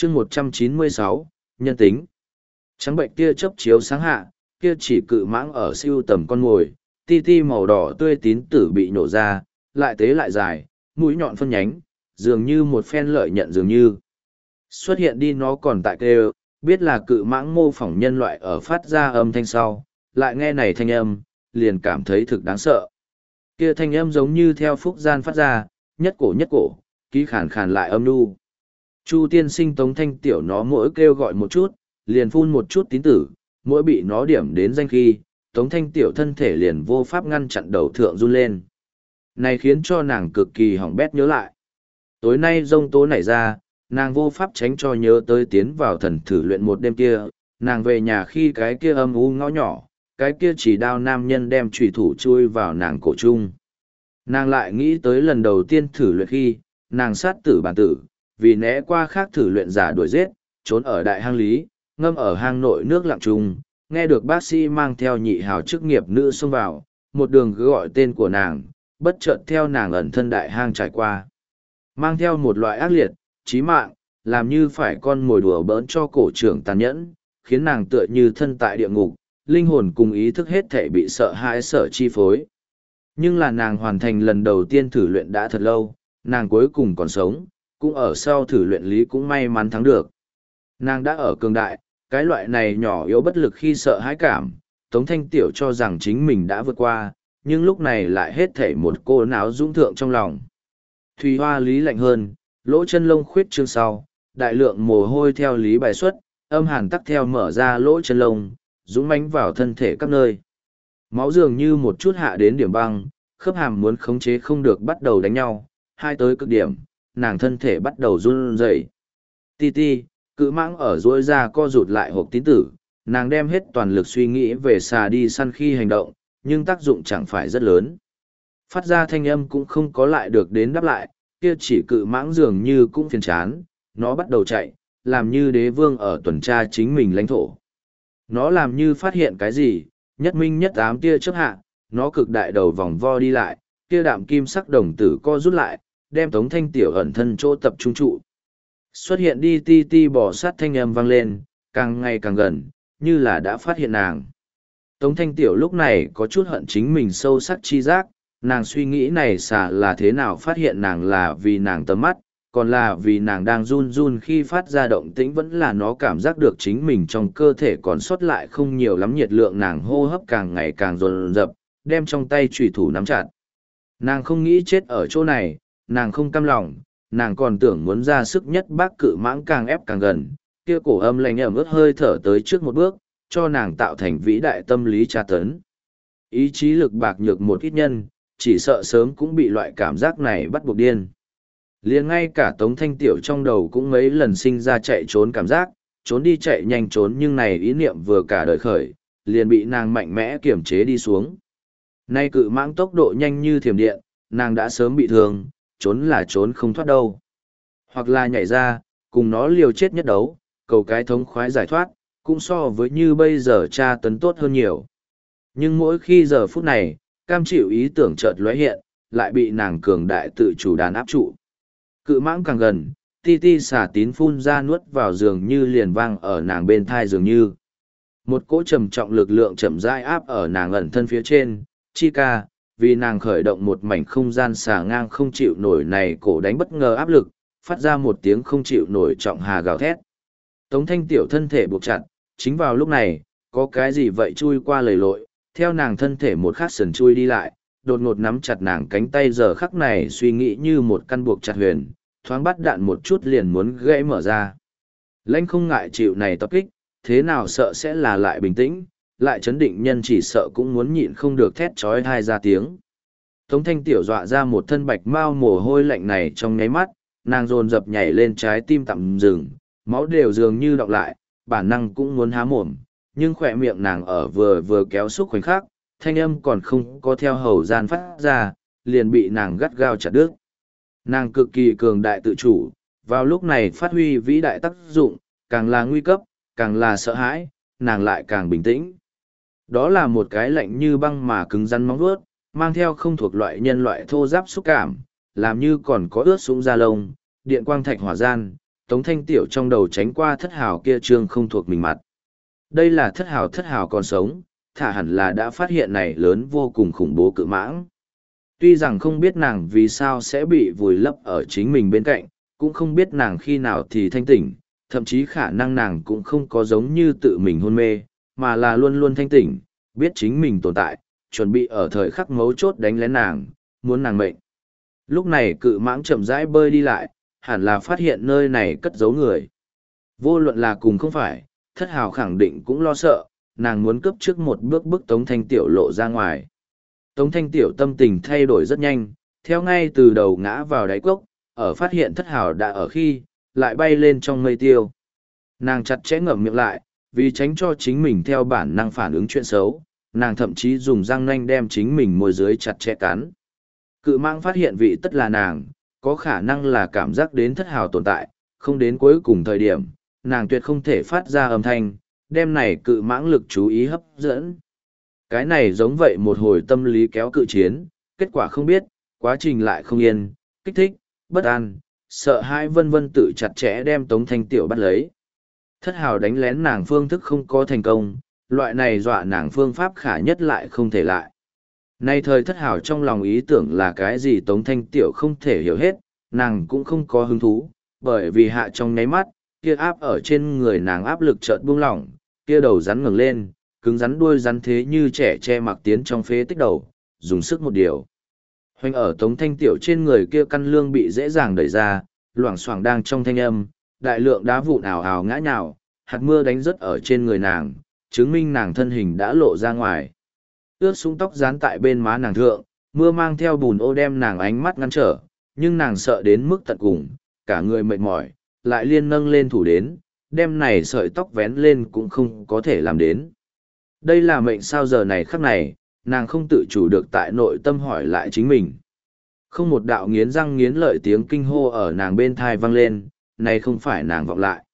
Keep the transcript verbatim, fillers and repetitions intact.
chương một trăm chín mươi sáu, nhân tính. Trắng bệnh tia chớp chiếu sáng hạ, kia chỉ cự mãng ở siêu tầm con mồi, ti ti màu đỏ tươi tín tử bị nổ ra, lại tế lại dài, mũi nhọn phân nhánh, dường như một phen lợi nhận dường như. Xuất hiện đi nó còn tại kêu, biết là cự mãng mô phỏng nhân loại ở phát ra âm thanh sau, lại nghe này thanh âm, liền cảm thấy thực đáng sợ. Kia thanh âm giống như theo phúc gian phát ra, nhất cổ nhất cổ, ký khàn khàn lại âm nu. Chu tiên sinh Tống Thanh Tiểu nó mỗi kêu gọi một chút, liền phun một chút tín tử, mỗi bị nó điểm đến danh khi, Tống Thanh Tiểu thân thể liền vô pháp ngăn chặn đầu thượng run lên. Này khiến cho nàng cực kỳ hỏng bét nhớ lại. Tối nay rông tố nảy ra, nàng vô pháp tránh cho nhớ tới tiến vào thần thử luyện một đêm kia, nàng về nhà khi cái kia âm u ngõ nhỏ, cái kia chỉ đao nam nhân đem chủy thủ chui vào nàng cổ trung. Nàng lại nghĩ tới lần đầu tiên thử luyện khi, nàng sát tử bản tử, vì né qua khác thử luyện giả đuổi giết, trốn ở đại hang lý, ngâm ở hang nội nước lặng trùng, nghe được bác sĩ mang theo nhị hào chức nghiệp nữ xông vào, một đường cứ gọi tên của nàng, bất chợt theo nàng ẩn thân đại hang trải qua. Mang theo một loại ác liệt, chí mạng, làm như phải con mồi đùa bỡn cho cổ trưởng tàn nhẫn, khiến nàng tựa như thân tại địa ngục, linh hồn cùng ý thức hết thể bị sợ hãi sợ chi phối. Nhưng là nàng hoàn thành lần đầu tiên thử luyện đã thật lâu, nàng cuối cùng còn sống, cũng ở sau thử luyện lý cũng may mắn thắng được. Nàng đã ở cường đại, cái loại này nhỏ yếu bất lực khi sợ hãi cảm, Tống Thanh Tiểu cho rằng chính mình đã vượt qua, nhưng lúc này lại hết thảy một cô náo dũng thượng trong lòng. Thùy hoa lý lạnh hơn, lỗ chân lông khuyết trương sau, đại lượng mồ hôi theo lý bài xuất, âm hàn tắc theo mở ra lỗ chân lông, dũng mãnh vào thân thể các nơi. Máu dường như một chút hạ đến điểm băng, khớp hàm muốn khống chế không được bắt đầu đánh nhau, hai tới cực điểm, nàng thân thể bắt đầu run rẩy. Ti ti, cự mãng ở rỗi ra co rụt lại hộp tín tử, nàng đem hết toàn lực suy nghĩ về xà đi săn khi hành động, nhưng tác dụng chẳng phải rất lớn. Phát ra thanh âm cũng không có lại được đến đáp lại, kia chỉ cự mãng dường như cũng phiền chán, nó bắt đầu chạy, làm như đế vương ở tuần tra chính mình lãnh thổ. Nó làm như phát hiện cái gì, nhất minh nhất ám tia chớp hạ, nó cực đại đầu vòng vo đi lại, kia đạm kim sắc đồng tử co rút lại, đem Tống Thanh Tiểu ẩn thân chỗ tập trung trụ. Xuất hiện đi ti ti bò sát thanh âm vang lên, càng ngày càng gần, như là đã phát hiện nàng. Tống Thanh Tiểu lúc này có chút hận chính mình sâu sắc chi giác, nàng suy nghĩ này xả là thế nào phát hiện nàng là vì nàng tầm mắt, còn là vì nàng đang run run khi phát ra động tĩnh vẫn là nó cảm giác được chính mình trong cơ thể còn sót lại không nhiều lắm nhiệt lượng, nàng hô hấp càng ngày càng dồn dập, đem trong tay chủy thủ nắm chặt. Nàng không nghĩ chết ở chỗ này, nàng không cam lòng, nàng còn tưởng muốn ra sức nhất bác cự mãng càng ép càng gần, kia cổ âm lạnh ẩm ướt hơi thở tới trước một bước, cho nàng tạo thành vĩ đại tâm lý tra tấn. Ý chí lực bạc nhược một ít nhân, chỉ sợ sớm cũng bị loại cảm giác này bắt buộc điên. Liền ngay cả Tống Thanh Tiểu trong đầu cũng mấy lần sinh ra chạy trốn cảm giác, trốn đi chạy nhanh trốn nhưng này ý niệm vừa cả đời khởi, liền bị nàng mạnh mẽ kiểm chế đi xuống. Nay cự mãng tốc độ nhanh như thiểm điện, nàng đã sớm bị thương, trốn là trốn không thoát đâu. Hoặc là nhảy ra, cùng nó liều chết nhất đấu, cầu cái thống khoái giải thoát, cũng so với như bây giờ tra tấn tốt hơn nhiều. Nhưng mỗi khi giờ phút này, cam chịu ý tưởng chợt lóe hiện, lại bị nàng cường đại tự chủ đàn áp trụ. Cự mãng càng gần, ti ti xả tín phun ra nuốt vào giường như liền vang ở nàng bên thai dường như. Một cỗ trầm trọng lực lượng chậm rãi áp ở nàng ẩn thân phía trên, chi ca, vì nàng khởi động một mảnh không gian xà ngang không chịu nổi này cổ đánh bất ngờ áp lực, phát ra một tiếng không chịu nổi trọng hà gào thét. Tống Thanh Tiểu thân thể buộc chặt, chính vào lúc này, có cái gì vậy chui qua lầy lội, theo nàng thân thể một khắc sần chui đi lại, đột ngột nắm chặt nàng cánh tay giờ khắc này suy nghĩ như một căn buộc chặt huyền, thoáng bắt đạn một chút liền muốn gãy mở ra. Lãnh không ngại chịu này tập kích, thế nào sợ sẽ là lại bình tĩnh, lại chấn định nhân chỉ sợ cũng muốn nhịn không được thét trói thai ra tiếng. Tống Thanh Tiểu dọa ra một thân bạch mau mồ hôi lạnh này trong nháy mắt, nàng dồn dập nhảy lên trái tim tạm dừng, máu đều dường như đọng lại, bản năng cũng muốn há mồm, nhưng khỏe miệng nàng ở vừa vừa kéo xúc khoảnh khắc, thanh âm còn không có theo hầu gian phát ra, liền bị nàng gắt gao chặt đứt. Nàng cực kỳ cường đại tự chủ, vào lúc này phát huy vĩ đại tác dụng, càng là nguy cấp, càng là sợ hãi, nàng lại càng bình tĩnh. Đó là một cái lạnh như băng mà cứng rắn móng vuốt, mang theo không thuộc loại nhân loại thô giáp xúc cảm, làm như còn có ướt sũng da lông, điện quang thạch hỏa gian, Tống Thanh Tiểu trong đầu tránh qua thất hào kia trương không thuộc mình mặt. Đây là thất hào thất hào còn sống, thả hẳn là đã phát hiện này lớn vô cùng khủng bố cự mãng. Tuy rằng không biết nàng vì sao sẽ bị vùi lấp ở chính mình bên cạnh, cũng không biết nàng khi nào thì thanh tỉnh, thậm chí khả năng nàng cũng không có giống như tự mình hôn mê, mà là luôn luôn thanh tỉnh, biết chính mình tồn tại, chuẩn bị ở thời khắc mấu chốt đánh lén nàng, muốn nàng mệnh. Lúc này cự mãng chậm rãi bơi đi lại, hẳn là phát hiện nơi này cất giấu người. Vô luận là cùng không phải, thất hào khẳng định cũng lo sợ, nàng muốn cướp trước một bước bức Tống Thanh Tiểu lộ ra ngoài. Tống Thanh Tiểu tâm tình thay đổi rất nhanh, theo ngay từ đầu ngã vào đáy cốc, ở phát hiện thất hào đã ở khi, lại bay lên trong mây tiêu. Nàng chặt chẽ ngậm miệng lại, vì tránh cho chính mình theo bản năng phản ứng chuyện xấu, nàng thậm chí dùng răng nanh đem chính mình môi dưới chặt chẽ cắn. Cự mãng phát hiện vị tất là nàng, có khả năng là cảm giác đến thất hào tồn tại, không đến cuối cùng thời điểm, nàng tuyệt không thể phát ra âm thanh, đem này cự mãng lực chú ý hấp dẫn. Cái này giống vậy một hồi tâm lý kéo cự chiến, kết quả không biết, quá trình lại không yên, kích thích, bất an, sợ hãi vân vân tự chặt chẽ đem Tống Thanh Tiểu bắt lấy. Thất hào đánh lén nàng phương thức không có thành công, loại này dọa nàng phương pháp khả nhất lại không thể lại. Nay thời thất hào trong lòng ý tưởng là cái gì Tống Thanh Tiểu không thể hiểu hết, nàng cũng không có hứng thú, bởi vì hạ trong nháy mắt, kia áp ở trên người nàng áp lực chợt buông lỏng, kia đầu rắn ngẩng lên, cứng rắn đuôi rắn thế như trẻ che mặc tiến trong phế tích đầu, dùng sức một điều. Hoành ở Tống Thanh Tiểu trên người kia căn lương bị dễ dàng đẩy ra, loảng xoảng đang trong thanh âm, đại lượng đá vụn ào ào ngã nhào, hạt mưa đánh rớt ở trên người nàng, chứng minh nàng thân hình đã lộ ra ngoài. Ướt sũng tóc dán tại bên má nàng thượng, mưa mang theo bùn ô đem nàng ánh mắt ngăn trở, nhưng nàng sợ đến mức tận cùng, cả người mệt mỏi, lại liên nâng lên thủ đến, đem này sợi tóc vén lên cũng không có thể làm đến. Đây là mệnh sao giờ này khắc này, nàng không tự chủ được tại nội tâm hỏi lại chính mình. Không một đạo nghiến răng nghiến lợi tiếng kinh hô ở nàng bên thai vang lên, này không phải nàng vọng lại.